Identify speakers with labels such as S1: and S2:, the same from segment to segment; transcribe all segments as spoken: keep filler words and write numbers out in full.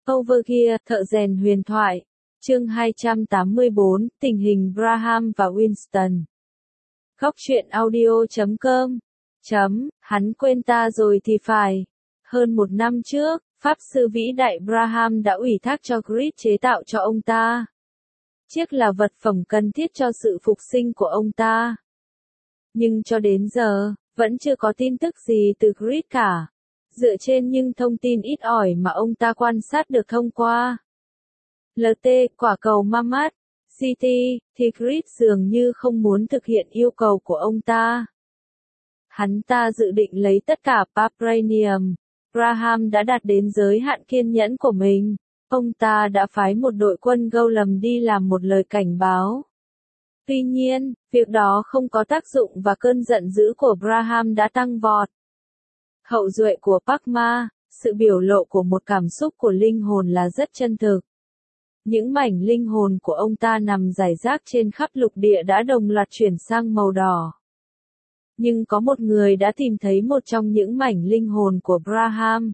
S1: Overgear, thợ rèn huyền thoại. Chương hai trăm tám mươi bốn, tình hình Graham và Winston. Góc truyện audio chấm com. Chấm, hắn quên ta rồi thì phải. Hơn một năm trước, Pháp sư vĩ đại Graham đã ủy thác cho Grid chế tạo cho ông ta. Chiếc là vật phẩm cần thiết cho sự phục sinh của ông ta. Nhưng cho đến giờ, vẫn chưa có tin tức gì từ Grid cả. Dựa trên những thông tin ít ỏi mà ông ta quan sát được thông qua lờ tê, quả cầu Mammoth City, thì Grid dường như không muốn thực hiện yêu cầu của ông ta. Hắn ta dự định lấy tất cả Vibranium. Graham đã đạt đến giới hạn kiên nhẫn của mình. Ông ta đã phái một đội quân Golem đi làm một lời cảnh báo. Tuy nhiên, việc đó không có tác dụng và cơn giận dữ của Graham đã tăng vọt. Hậu duệ của Parkma, sự biểu lộ của một cảm xúc của linh hồn là rất chân thực. Những mảnh linh hồn của ông ta nằm rải rác trên khắp lục địa đã đồng loạt chuyển sang màu đỏ. Nhưng có một người đã tìm thấy một trong những mảnh linh hồn của Graham.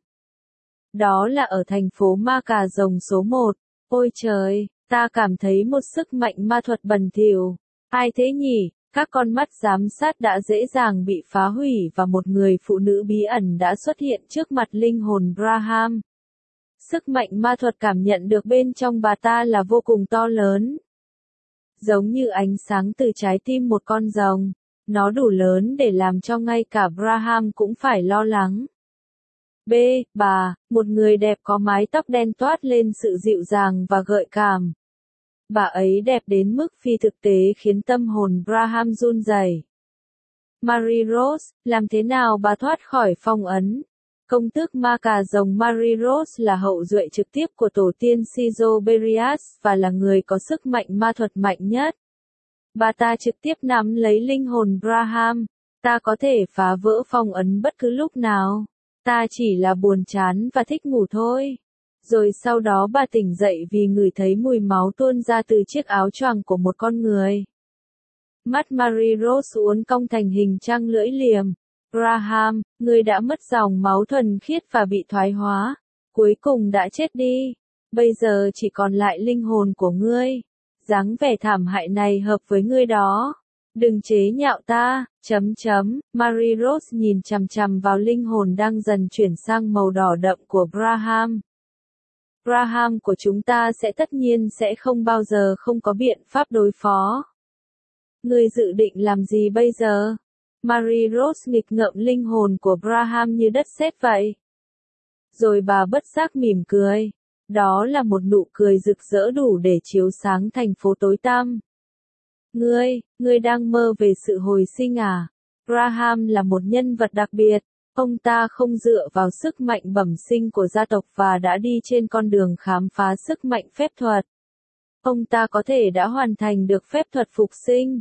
S1: Đó là ở thành phố Ma Cà Rồng số một. Ôi trời, ta cảm thấy một sức mạnh ma thuật bẩn thỉu. Ai thế nhỉ? Các con mắt giám sát đã dễ dàng bị phá hủy và một người phụ nữ bí ẩn đã xuất hiện trước mặt linh hồn Graham. Sức mạnh ma thuật cảm nhận được bên trong bà ta là vô cùng to lớn. Giống như ánh sáng từ trái tim một con rồng, nó đủ lớn để làm cho ngay cả Graham cũng phải lo lắng. B. Bà, một người đẹp có mái tóc đen toát lên sự dịu dàng và gợi cảm. Bà ấy đẹp đến mức phi thực tế khiến tâm hồn Graham run rẩy. Mary Rose, làm thế nào bà thoát khỏi phong ấn? Công tước Ma Cà Rồng Mary Rose là hậu duệ trực tiếp của tổ tiên Sizoberias và là người có sức mạnh ma thuật mạnh nhất. Bà ta trực tiếp nắm lấy linh hồn Graham. Ta có thể phá vỡ phong ấn bất cứ lúc nào. Ta chỉ là buồn chán và thích ngủ thôi. Rồi sau đó bà tỉnh dậy vì ngửi thấy mùi máu tuôn ra từ chiếc áo choàng của một con người. Mắt Mary Rose uốn cong thành hình trăng lưỡi liềm. Graham, ngươi đã mất dòng máu thuần khiết và bị thoái hóa. Cuối cùng đã chết đi. Bây giờ chỉ còn lại linh hồn của ngươi. Dáng vẻ thảm hại này hợp với ngươi đó. Đừng chế nhạo ta, chấm chấm, Mary Rose nhìn chằm chằm vào linh hồn đang dần chuyển sang màu đỏ đậm của Graham. Graham của chúng ta sẽ tất nhiên sẽ không bao giờ không có biện pháp đối phó. Ngươi dự định làm gì bây giờ? Mary Rose nghịch ngợm linh hồn của Graham như đất sét vậy. Rồi bà bất giác mỉm cười. Đó là một nụ cười rực rỡ đủ để chiếu sáng thành phố tối tăm. Ngươi, ngươi đang mơ về sự hồi sinh à? Graham là một nhân vật đặc biệt. Ông ta không dựa vào sức mạnh bẩm sinh của gia tộc và đã đi trên con đường khám phá sức mạnh phép thuật. Ông ta có thể đã hoàn thành được phép thuật phục sinh.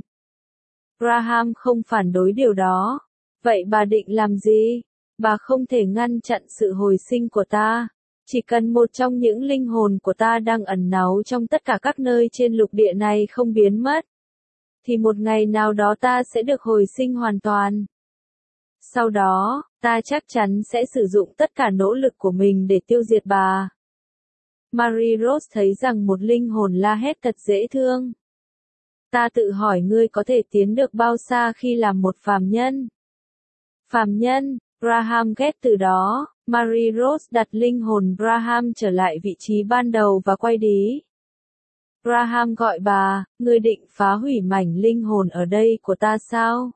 S1: Graham không phản đối điều đó. Vậy bà định làm gì? Bà không thể ngăn chặn sự hồi sinh của ta. Chỉ cần một trong những linh hồn của ta đang ẩn náu trong tất cả các nơi trên lục địa này không biến mất, thì một ngày nào đó ta sẽ được hồi sinh hoàn toàn. Sau đó, ta chắc chắn sẽ sử dụng tất cả nỗ lực của mình để tiêu diệt bà. Mary Rose thấy rằng một linh hồn la hét thật dễ thương. Ta tự hỏi ngươi có thể tiến được bao xa khi làm một phàm nhân? Phàm nhân, Graham ghét từ đó. Mary Rose đặt linh hồn Graham trở lại vị trí ban đầu và quay đi. Graham gọi bà, ngươi định phá hủy mảnh linh hồn ở đây của ta sao?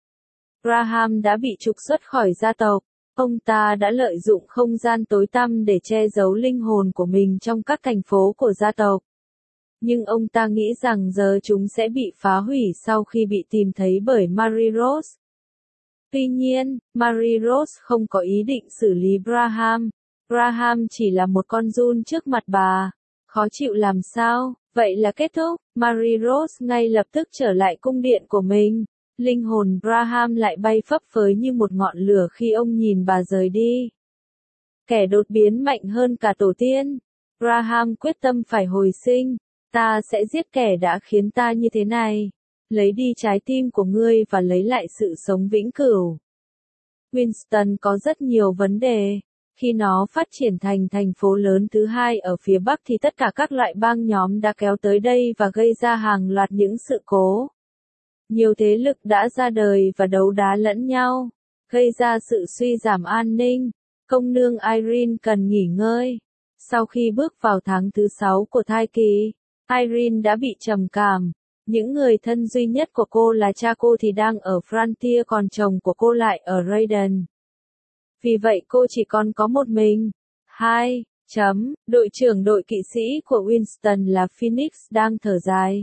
S1: Graham đã bị trục xuất khỏi gia tộc. Ông ta đã lợi dụng không gian tối tăm để che giấu linh hồn của mình trong các thành phố của gia tộc. Nhưng ông ta nghĩ rằng giờ chúng sẽ bị phá hủy sau khi bị tìm thấy bởi Mary Rose. Tuy nhiên, Mary Rose không có ý định xử lý Graham. Graham chỉ là một con giun trước mặt bà. Khó chịu làm sao? Vậy là kết thúc. Mary Rose ngay lập tức trở lại cung điện của mình. Linh hồn Graham lại bay phấp phới như một ngọn lửa khi ông nhìn bà rời đi. Kẻ đột biến mạnh hơn cả tổ tiên. Graham quyết tâm phải hồi sinh. Ta sẽ giết kẻ đã khiến ta như thế này. Lấy đi trái tim của ngươi và lấy lại sự sống vĩnh cửu. Winston có rất nhiều vấn đề. Khi nó phát triển thành thành phố lớn thứ hai ở phía Bắc thì tất cả các loại bang nhóm đã kéo tới đây và gây ra hàng loạt những sự cố. Nhiều thế lực đã ra đời và đấu đá lẫn nhau, gây ra sự suy giảm an ninh. Công nương Irene cần nghỉ ngơi. Sau khi bước vào tháng thứ sáu của thai kỳ, Irene đã bị trầm cảm. Những người thân duy nhất của cô là cha cô thì đang ở Frontier, còn chồng của cô lại ở Raiden. Vì vậy cô chỉ còn có một mình. hai. Chấm. Đội trưởng đội kỵ sĩ của Winston là Phoenix đang thở dài.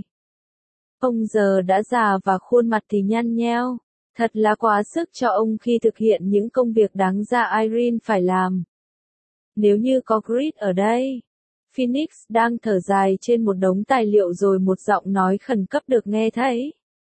S1: Ông giờ đã già và khuôn mặt thì nhăn nheo. Thật là quá sức cho ông khi thực hiện những công việc đáng ra Irene phải làm. Nếu như có Grit ở đây. Phoenix đang thở dài trên một đống tài liệu rồi một giọng nói khẩn cấp được nghe thấy.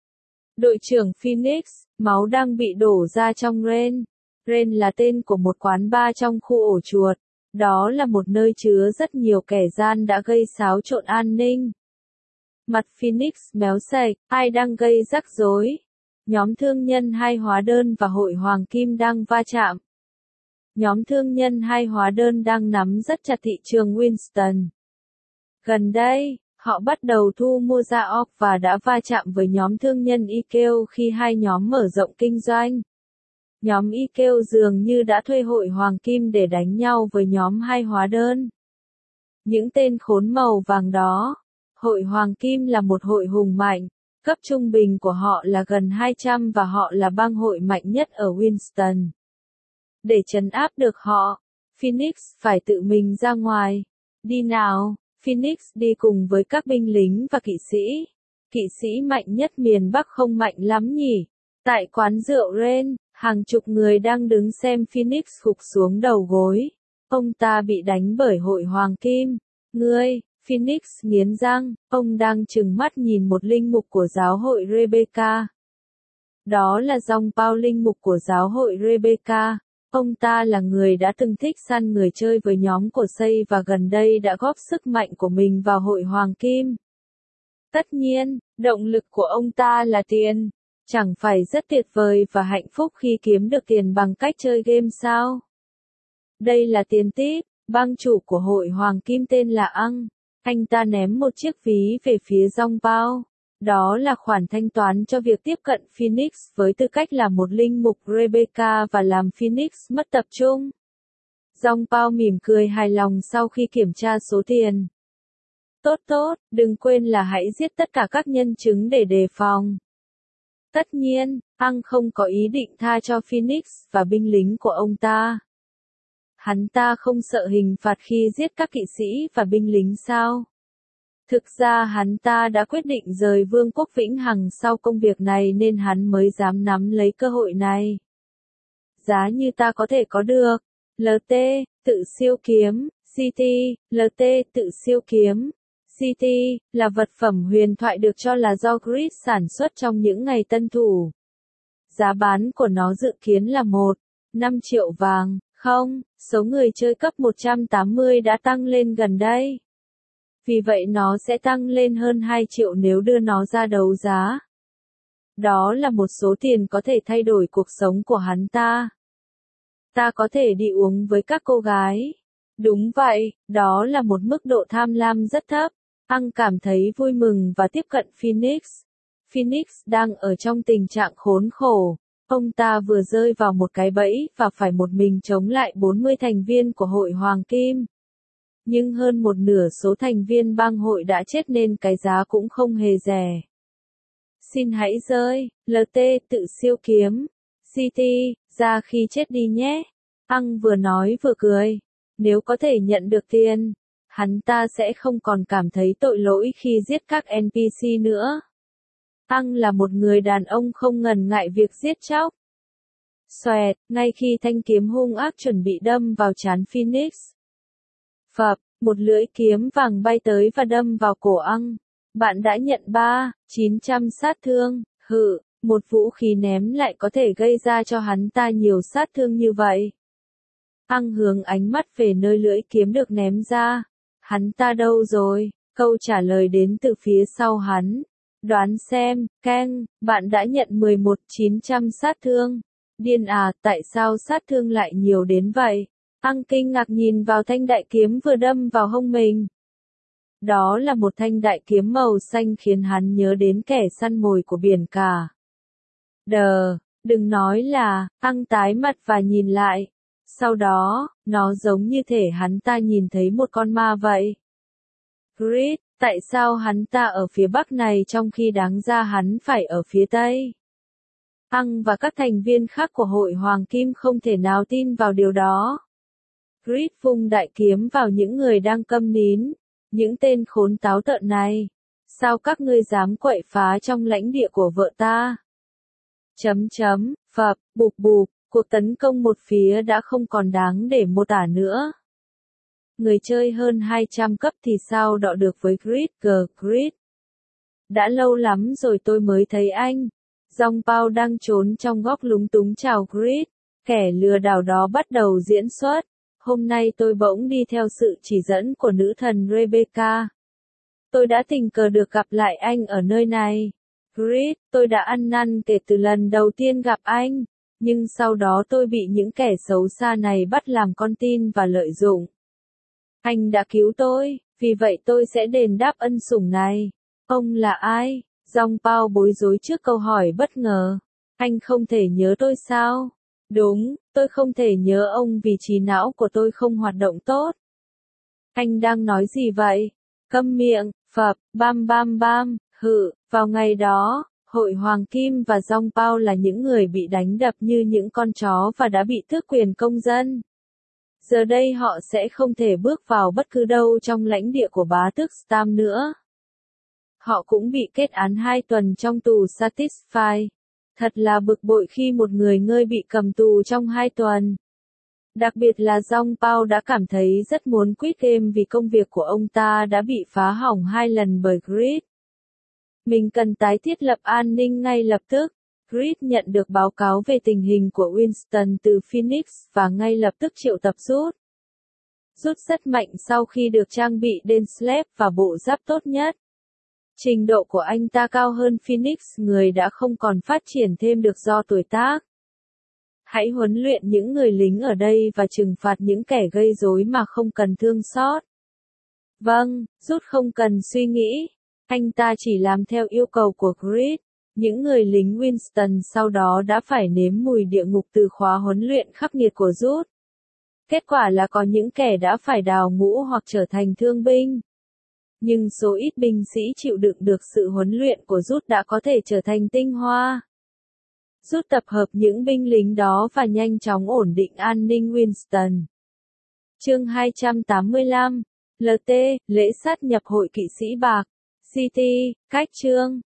S1: Đội trưởng Phoenix, máu đang bị đổ ra trong Ren. Ren là tên của một quán bar trong khu ổ chuột. Đó là một nơi chứa rất nhiều kẻ gian đã gây xáo trộn an ninh. Mặt Phoenix méo sạch, ai đang gây rắc rối? Nhóm thương nhân hai hóa đơn và hội hoàng kim đang va chạm. Nhóm thương nhân hai hóa đơn đang nắm rất chặt thị trường Winston. Gần đây, họ bắt đầu thu mua ra óc và đã va chạm với nhóm thương nhân Ikeo khi hai nhóm mở rộng kinh doanh. Nhóm Ikeo dường như đã thuê hội hoàng kim để đánh nhau với nhóm hai hóa đơn. Những tên khốn màu vàng đó. Hội hoàng kim là một hội hùng mạnh. Cấp trung bình của họ là gần hai trăm và họ là bang hội mạnh nhất ở Winston. Để trấn áp được họ, Phoenix phải tự mình ra ngoài. Đi nào, Phoenix đi cùng với các binh lính và kỵ sĩ. Kỵ sĩ mạnh nhất miền Bắc không mạnh lắm nhỉ? Tại quán rượu Ren, hàng chục người đang đứng xem Phoenix gục xuống đầu gối. Ông ta bị đánh bởi hội hoàng kim. Ngươi, Phoenix nghiến răng, ông đang trừng mắt nhìn một linh mục của giáo hội Rebecca. Đó là dòng Paul, linh mục của giáo hội Rebecca. Ông ta là người đã từng thích săn người chơi với nhóm của Say và gần đây đã góp sức mạnh của mình vào hội hoàng kim. Tất nhiên, động lực của ông ta là tiền. Chẳng phải rất tuyệt vời và hạnh phúc khi kiếm được tiền bằng cách chơi game sao? Đây là tiền tip, bang chủ của hội hoàng kim tên là Ang. Anh ta ném một chiếc ví về phía Dòng Bao. Đó là khoản thanh toán cho việc tiếp cận Phoenix với tư cách là một linh mục Rebecca và làm Phoenix mất tập trung. Dòng Bao mỉm cười hài lòng sau khi kiểm tra số tiền. Tốt tốt, đừng quên là hãy giết tất cả các nhân chứng để đề phòng. Tất nhiên, Ang không có ý định tha cho Phoenix và binh lính của ông ta. Hắn ta không sợ hình phạt khi giết các kỵ sĩ và binh lính sao? Thực ra hắn ta đã quyết định rời Vương quốc Vĩnh Hằng sau công việc này nên hắn mới dám nắm lấy cơ hội này. Giá như ta có thể có được. lờ tê, tự siêu kiếm, xê tê, lờ tê, tự siêu kiếm. xê tê, là vật phẩm huyền thoại được cho là do Grit sản xuất trong những ngày tân thủ. Giá bán của nó dự kiến là một phẩy năm triệu vàng. Không, số người chơi cấp một trăm tám mươi đã tăng lên gần đây. Vì vậy nó sẽ tăng lên hơn hai triệu nếu đưa nó ra đấu giá. Đó là một số tiền có thể thay đổi cuộc sống của hắn ta. Ta có thể đi uống với các cô gái. Đúng vậy, đó là một mức độ tham lam rất thấp. Ang cảm thấy vui mừng và tiếp cận Phoenix. Phoenix đang ở trong tình trạng khốn khổ. Ông ta vừa rơi vào một cái bẫy và phải một mình chống lại bốn mươi thành viên của hội hoàng kim. Nhưng hơn một nửa số thành viên bang hội đã chết nên cái giá cũng không hề rẻ. Xin hãy rơi, lờ tê tự siêu kiếm. xê tê, ra khi chết đi nhé. Ang vừa nói vừa cười. Nếu có thể nhận được tiền, hắn ta sẽ không còn cảm thấy tội lỗi khi giết các en pê xê nữa. Ang là một người đàn ông không ngần ngại việc giết chóc. Xoẹt, ngay khi thanh kiếm hung ác chuẩn bị đâm vào trán Phoenix. Phập, một lưỡi kiếm vàng bay tới và đâm vào cổ Ang. Bạn đã nhận ba nghìn chín trăm sát thương. Hự, một vũ khí ném lại có thể gây ra cho hắn ta nhiều sát thương như vậy. Ang hướng ánh mắt về nơi lưỡi kiếm được ném ra. Hắn ta đâu rồi? Câu trả lời đến từ phía sau hắn. Đoán xem, Ken, bạn đã nhận mười một nghìn chín trăm sát thương. Điên à, tại sao sát thương lại nhiều đến vậy? Ăng kinh ngạc nhìn vào thanh đại kiếm vừa đâm vào hông mình. Đó là một thanh đại kiếm màu xanh khiến hắn nhớ đến kẻ săn mồi của biển cả. Đờ, đừng nói là, Ăng tái mặt và nhìn lại. Sau đó, nó giống như thể hắn ta nhìn thấy một con ma vậy. Grit, tại sao hắn ta ở phía bắc này trong khi đáng ra hắn phải ở phía tây? Ăng và các thành viên khác của hội Hoàng Kim không thể nào tin vào điều đó. Grit vung đại kiếm vào những người đang câm nín. Những tên khốn táo tợn này. Sao các ngươi dám quậy phá trong lãnh địa của vợ ta? Chấm chấm, phập, bụp bụp, cuộc tấn công một phía đã không còn đáng để mô tả nữa. Người chơi hơn hai trăm cấp thì sao đọ được với Grit, G, Grit. Đã lâu lắm rồi tôi mới thấy anh. Dòng Pao đang trốn trong góc lúng túng chào Grit. Kẻ lừa đảo đó bắt đầu diễn xuất. Hôm nay tôi bỗng đi theo sự chỉ dẫn của nữ thần Rebecca. Tôi đã tình cờ được gặp lại anh ở nơi này. Grit, tôi đã ăn năn kể từ lần đầu tiên gặp anh. Nhưng sau đó tôi bị những kẻ xấu xa này bắt làm con tin và lợi dụng. Anh đã cứu tôi, vì vậy tôi sẽ đền đáp ân sủng này. Ông là ai? Dòng Pao bối rối trước câu hỏi bất ngờ. Anh không thể nhớ tôi sao? Đúng, tôi không thể nhớ ông vì trí não của tôi không hoạt động tốt. Anh đang nói gì vậy? Câm miệng, phập, bam bam bam, hự, vào ngày đó, hội Hoàng Kim và Dòng Pao là những người bị đánh đập như những con chó và đã bị tước quyền công dân. Giờ đây họ sẽ không thể bước vào bất cứ đâu trong lãnh địa của bá tước Stam nữa. Họ cũng bị kết án hai tuần trong tù Satisfy. Thật là bực bội khi một người ngơi bị cầm tù trong hai tuần. Đặc biệt là Dòng Pao đã cảm thấy rất muốn quit game vì công việc của ông ta đã bị phá hỏng hai lần bởi Grit. Mình cần tái thiết lập an ninh ngay lập tức. Grit nhận được báo cáo về tình hình của Winston từ Phoenix và ngay lập tức triệu tập Rút. Rút rất mạnh sau khi được trang bị Denslap và bộ giáp tốt nhất. Trình độ của anh ta cao hơn Phoenix, người đã không còn phát triển thêm được do tuổi tác. Hãy huấn luyện những người lính ở đây và trừng phạt những kẻ gây rối mà không cần thương xót. Vâng, Rút không cần suy nghĩ. Anh ta chỉ làm theo yêu cầu của Grit. Những người lính Winston sau đó đã phải nếm mùi địa ngục từ khóa huấn luyện khắc nghiệt của Rút. Kết quả là có những kẻ đã phải đào ngũ hoặc trở thành thương binh. Nhưng số ít binh sĩ chịu đựng được sự huấn luyện của Rút đã có thể trở thành tinh hoa. Rút tập hợp những binh lính đó và nhanh chóng ổn định an ninh Winston. Chương hai trăm tám mươi lăm, lờ tê, lễ sát nhập hội kỵ sĩ bạc. xê tê, cách chương.